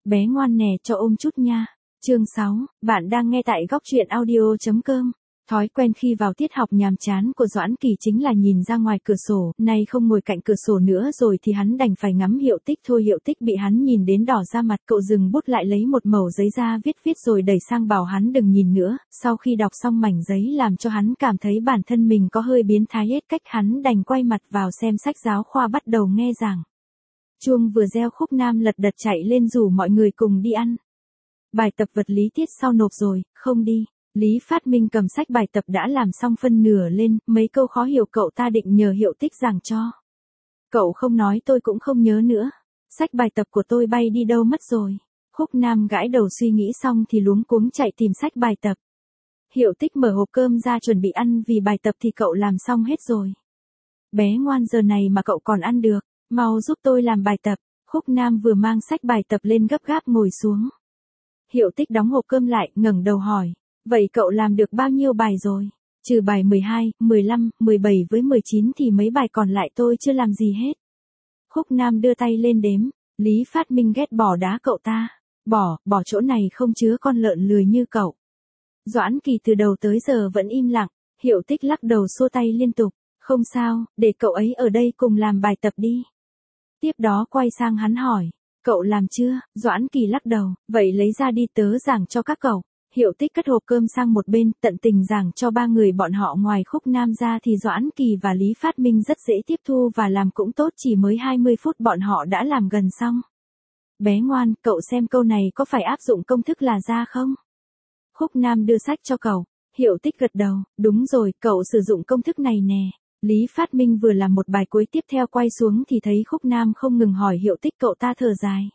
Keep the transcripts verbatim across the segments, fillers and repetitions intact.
Bé ngoan nè cho ôm chút nha. Chương sáu, bạn đang nghe tại góc truyện audio.com. Thói quen khi vào tiết học nhàm chán của Doãn Kỳ chính là nhìn ra ngoài cửa sổ, nay không ngồi cạnh cửa sổ nữa rồi thì hắn đành phải ngắm Hiệu Tích thôi. Hiệu Tích bị hắn nhìn đến đỏ ra mặt, cậu dừng bút lại lấy một mẩu giấy ra viết viết rồi đẩy sang bảo hắn đừng nhìn nữa. Sau khi đọc xong mảnh giấy làm cho hắn cảm thấy bản thân mình có hơi biến thái hết cách, hắn đành quay mặt vào xem sách giáo khoa bắt đầu nghe giảng. Chuông vừa reo, Khúc Nam lật đật chạy lên rủ mọi người cùng đi ăn. Bài tập vật lý tiết sau nộp rồi, không đi. Lý Phát Minh cầm sách bài tập đã làm xong phân nửa lên, mấy câu khó hiểu cậu ta định nhờ Hiệu Tích giảng cho. Cậu không nói tôi cũng không nhớ nữa. Sách bài tập của tôi bay đi đâu mất rồi. Khúc Nam gãi đầu suy nghĩ xong thì luống cuống chạy tìm sách bài tập. Hiệu Tích mở hộp cơm ra chuẩn bị ăn vì bài tập thì cậu làm xong hết rồi. Bé ngoan, giờ này mà cậu còn ăn được, mau giúp tôi làm bài tập. Khúc Nam vừa mang sách bài tập lên gấp gáp ngồi xuống. Hiệu Tích đóng hộp cơm lại, ngẩng đầu hỏi. Vậy cậu làm được bao nhiêu bài rồi? Trừ bài mười hai, mười lăm, mười bảy với mười chín thì mấy bài còn lại tôi chưa làm gì hết. Khúc Nam đưa tay lên đếm. Lý Phát Minh ghét bỏ đá cậu ta. Bỏ, bỏ chỗ này không chứa con lợn lười như cậu. Doãn Kỳ từ đầu tới giờ vẫn im lặng. Hiệu Tích lắc đầu xua tay liên tục. Không sao, để cậu ấy ở đây cùng làm bài tập đi. Tiếp đó quay sang hắn hỏi. Cậu làm chưa? Doãn Kỳ lắc đầu. Vậy lấy ra đi, tớ giảng cho các cậu. Hiệu Tích cất hộp cơm sang một bên, tận tình giảng cho ba người bọn họ. Ngoài Khúc Nam ra thì Doãn Kỳ và Lý Phát Minh rất dễ tiếp thu và làm cũng tốt, chỉ mới hai mươi phút bọn họ đã làm gần xong. Bé ngoan, cậu xem câu này có phải áp dụng công thức là ra không? Khúc Nam đưa sách cho cậu. Hiệu Tích gật đầu, đúng rồi, cậu sử dụng công thức này nè. Lý Phát Minh vừa làm một bài cuối tiếp theo quay xuống thì thấy Khúc Nam không ngừng hỏi Hiệu Tích, cậu ta thở dài.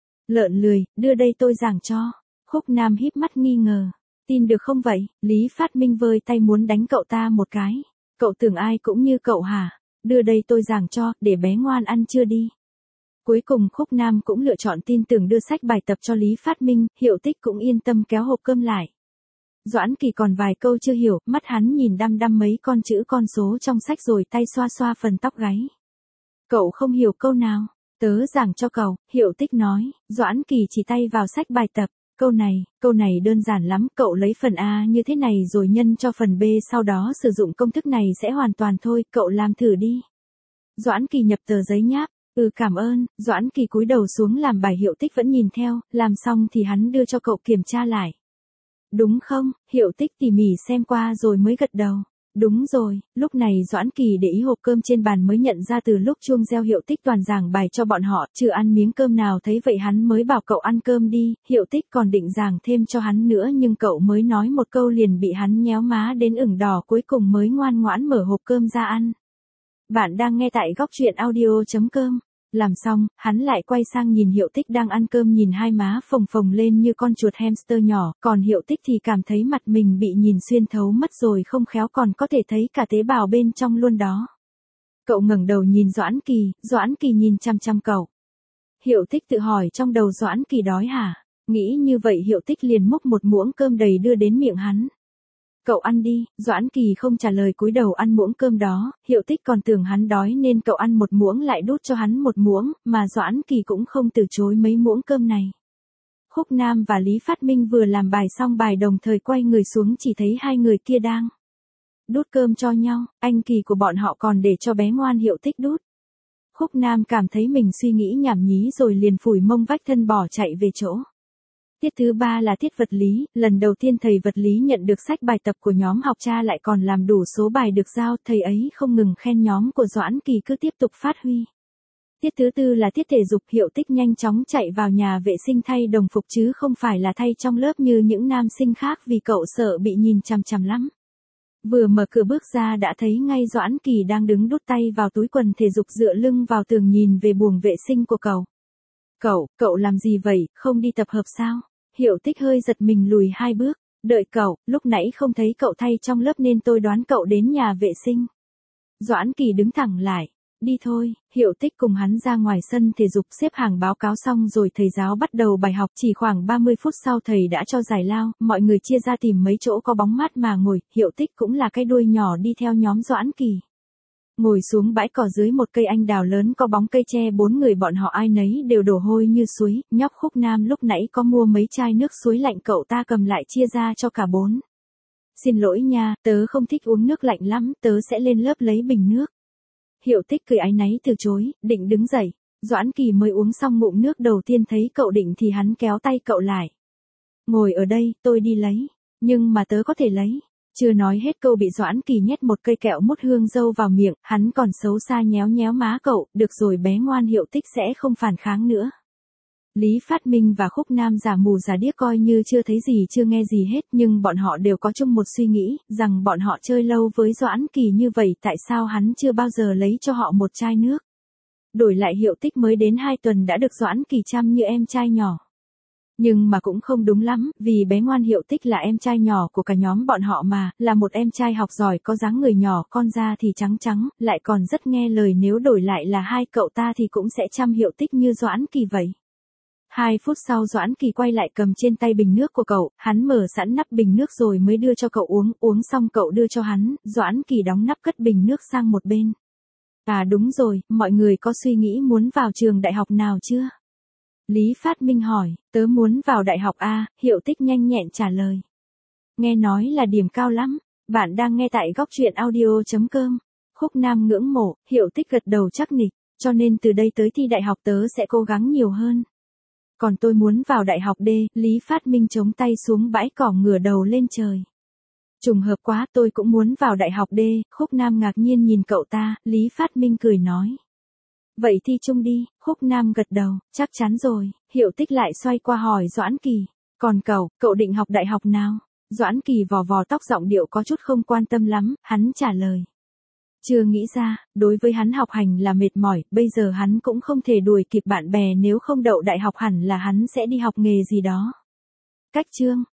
Lợn lười, đưa đây tôi giảng cho. Khúc Nam híp mắt nghi ngờ. Tin được không vậy? Lý Phát Minh vơi tay muốn đánh cậu ta một cái. Cậu tưởng ai cũng như cậu hả? Đưa đây tôi giảng cho, để bé ngoan ăn chưa đi. Cuối cùng Khúc Nam cũng lựa chọn tin tưởng đưa sách bài tập cho Lý Phát Minh, Hiệu Tích cũng yên tâm kéo hộp cơm lại. Doãn Kỳ còn vài câu chưa hiểu, mắt hắn nhìn đăm đăm mấy con chữ con số trong sách rồi tay xoa xoa phần tóc gáy. Cậu không hiểu câu nào? Tớ giảng cho cậu, Hiệu Tích nói. Doãn Kỳ chỉ tay vào sách bài tập. Câu này, câu này đơn giản lắm, cậu lấy phần A như thế này rồi nhân cho phần B, sau đó sử dụng công thức này sẽ hoàn toàn thôi, cậu làm thử đi. Doãn Kỳ nhập tờ giấy nháp. Ừ, cảm ơn. Doãn Kỳ cúi đầu xuống làm bài. Hiệu Tích vẫn nhìn theo, làm xong thì hắn đưa cho cậu kiểm tra lại. Đúng không? Hiệu Tích tỉ mỉ xem qua rồi mới gật đầu. Đúng rồi. Lúc này Doãn Kỳ để ý hộp cơm trên bàn mới nhận ra từ lúc chuông reo Hiệu Tích toàn giảng bài cho bọn họ, chưa ăn miếng cơm nào. Thấy vậy hắn mới bảo cậu ăn cơm đi. Hiệu Tích còn định giảng thêm cho hắn nữa nhưng cậu mới nói một câu liền bị hắn nhéo má đến ửng đỏ, cuối cùng mới ngoan ngoãn mở hộp cơm ra ăn. Bạn đang nghe tại góc truyện audio.com. Làm xong, hắn lại quay sang nhìn Hiệu Tích đang ăn cơm, nhìn hai má phồng phồng lên như con chuột hamster nhỏ, còn Hiệu Tích thì cảm thấy mặt mình bị nhìn xuyên thấu mất rồi, không khéo còn có thể thấy cả tế bào bên trong luôn đó. Cậu ngẩng đầu nhìn Doãn Kỳ, Doãn Kỳ nhìn chăm chăm cậu. Hiệu Tích tự hỏi trong đầu, Doãn Kỳ đói hả? Nghĩ như vậy Hiệu Tích liền múc một muỗng cơm đầy đưa đến miệng hắn. Cậu ăn đi. Doãn Kỳ không trả lời, cúi đầu ăn muỗng cơm đó. Hiệu Tích còn tưởng hắn đói nên cậu ăn một muỗng lại đút cho hắn một muỗng, mà Doãn Kỳ cũng không từ chối mấy muỗng cơm này. Khúc Nam và Lý Phát Minh vừa làm bài xong bài đồng thời quay người xuống, chỉ thấy hai người kia đang đút cơm cho nhau. Anh Kỳ của bọn họ còn để cho bé ngoan Hiệu Tích đút. Khúc Nam cảm thấy mình suy nghĩ nhảm nhí rồi liền phủi mông vách thân bỏ chạy về chỗ. Tiết thứ ba là tiết vật lý, lần đầu tiên thầy vật lý nhận được sách bài tập của nhóm học tra lại còn làm đủ số bài được giao, thầy ấy không ngừng khen nhóm của Doãn Kỳ cứ tiếp tục phát huy. Tiết thứ tư là tiết thể dục, Hiệu Tích nhanh chóng chạy vào nhà vệ sinh thay đồng phục chứ không phải là thay trong lớp như những nam sinh khác vì cậu sợ bị nhìn chằm chằm lắm. Vừa mở cửa bước ra đã thấy ngay Doãn Kỳ đang đứng đút tay vào túi quần thể dục dựa lưng vào tường nhìn về buồng vệ sinh của cậu. Cậu, cậu làm gì vậy, không đi tập hợp sao? Hiệu Tích hơi giật mình lùi hai bước. Đợi cậu, lúc nãy không thấy cậu thay trong lớp nên tôi đoán cậu đến nhà vệ sinh. Doãn Kỳ đứng thẳng lại. Đi thôi. Hiệu Tích cùng hắn ra ngoài sân thể dục xếp hàng báo cáo xong rồi thầy giáo bắt đầu bài học. Chỉ khoảng ba mươi phút sau thầy đã cho giải lao, mọi người chia ra tìm mấy chỗ có bóng mát mà ngồi. Hiệu Tích cũng là cái đuôi nhỏ đi theo nhóm Doãn Kỳ. Ngồi xuống bãi cỏ dưới một cây anh đào lớn có bóng cây tre, bốn người bọn họ ai nấy đều đổ hôi như suối, nhóc Khúc Nam lúc nãy có mua mấy chai nước suối lạnh cậu ta cầm lại chia ra cho cả bốn. Xin lỗi nha, tớ không thích uống nước lạnh lắm, tớ sẽ lên lớp lấy bình nước. Hiệu Tích cười áy náy từ chối, định đứng dậy. Doãn Kỳ mới uống xong ngụm nước đầu tiên thấy cậu định thì hắn kéo tay cậu lại. Ngồi ở đây, tôi đi lấy. Nhưng mà tớ có thể lấy. Chưa nói hết câu bị Doãn Kỳ nhét một cây kẹo mút hương dâu vào miệng, hắn còn xấu xa nhéo nhéo má cậu, được rồi bé ngoan, Hiệu Tích sẽ không phản kháng nữa. Lý Phát Minh và Khúc Nam giả mù giả điếc coi như chưa thấy gì chưa nghe gì hết, nhưng bọn họ đều có chung một suy nghĩ, rằng bọn họ chơi lâu với Doãn Kỳ như vậy tại sao hắn chưa bao giờ lấy cho họ một chai nước. Đổi lại Hiệu Tích mới đến hai tuần đã được Doãn Kỳ chăm như em trai nhỏ. Nhưng mà cũng không đúng lắm, vì bé ngoan Hiệu Tích là em trai nhỏ của cả nhóm bọn họ mà, là một em trai học giỏi có dáng người nhỏ, con da thì trắng trắng, lại còn rất nghe lời, nếu đổi lại là hai cậu ta thì cũng sẽ chăm Hiệu Tích như Doãn Kỳ vậy. Hai phút sau Doãn Kỳ quay lại cầm trên tay bình nước của cậu, hắn mở sẵn nắp bình nước rồi mới đưa cho cậu uống, uống xong cậu đưa cho hắn, Doãn Kỳ đóng nắp cất bình nước sang một bên. À đúng rồi, mọi người có suy nghĩ muốn vào trường đại học nào chưa? Lý Phát Minh hỏi, tớ muốn vào đại học A, Hiệu Tích nhanh nhẹn trả lời. Nghe nói là điểm cao lắm, bạn đang nghe tại góc truyện audio chấm com. Khúc Nam ngưỡng mộ, Hiệu Tích gật đầu chắc nịch, cho nên từ đây tới thi đại học tớ sẽ cố gắng nhiều hơn. Còn tôi muốn vào đại học D, Lý Phát Minh chống tay xuống bãi cỏ ngửa đầu lên trời. Trùng hợp quá, tôi cũng muốn vào đại học D, Khúc Nam ngạc nhiên nhìn cậu ta, Lý Phát Minh cười nói. Vậy thi chung đi, Khúc Nam gật đầu, chắc chắn rồi, Hiệu Tích lại xoay qua hỏi Doãn Kỳ. Còn cậu, cậu định học đại học nào? Doãn Kỳ vò vò tóc giọng điệu có chút không quan tâm lắm, hắn trả lời. Chưa nghĩ ra, đối với hắn học hành là mệt mỏi, bây giờ hắn cũng không thể đuổi kịp bạn bè, nếu không đậu đại học hẳn là hắn sẽ đi học nghề gì đó. Cách chương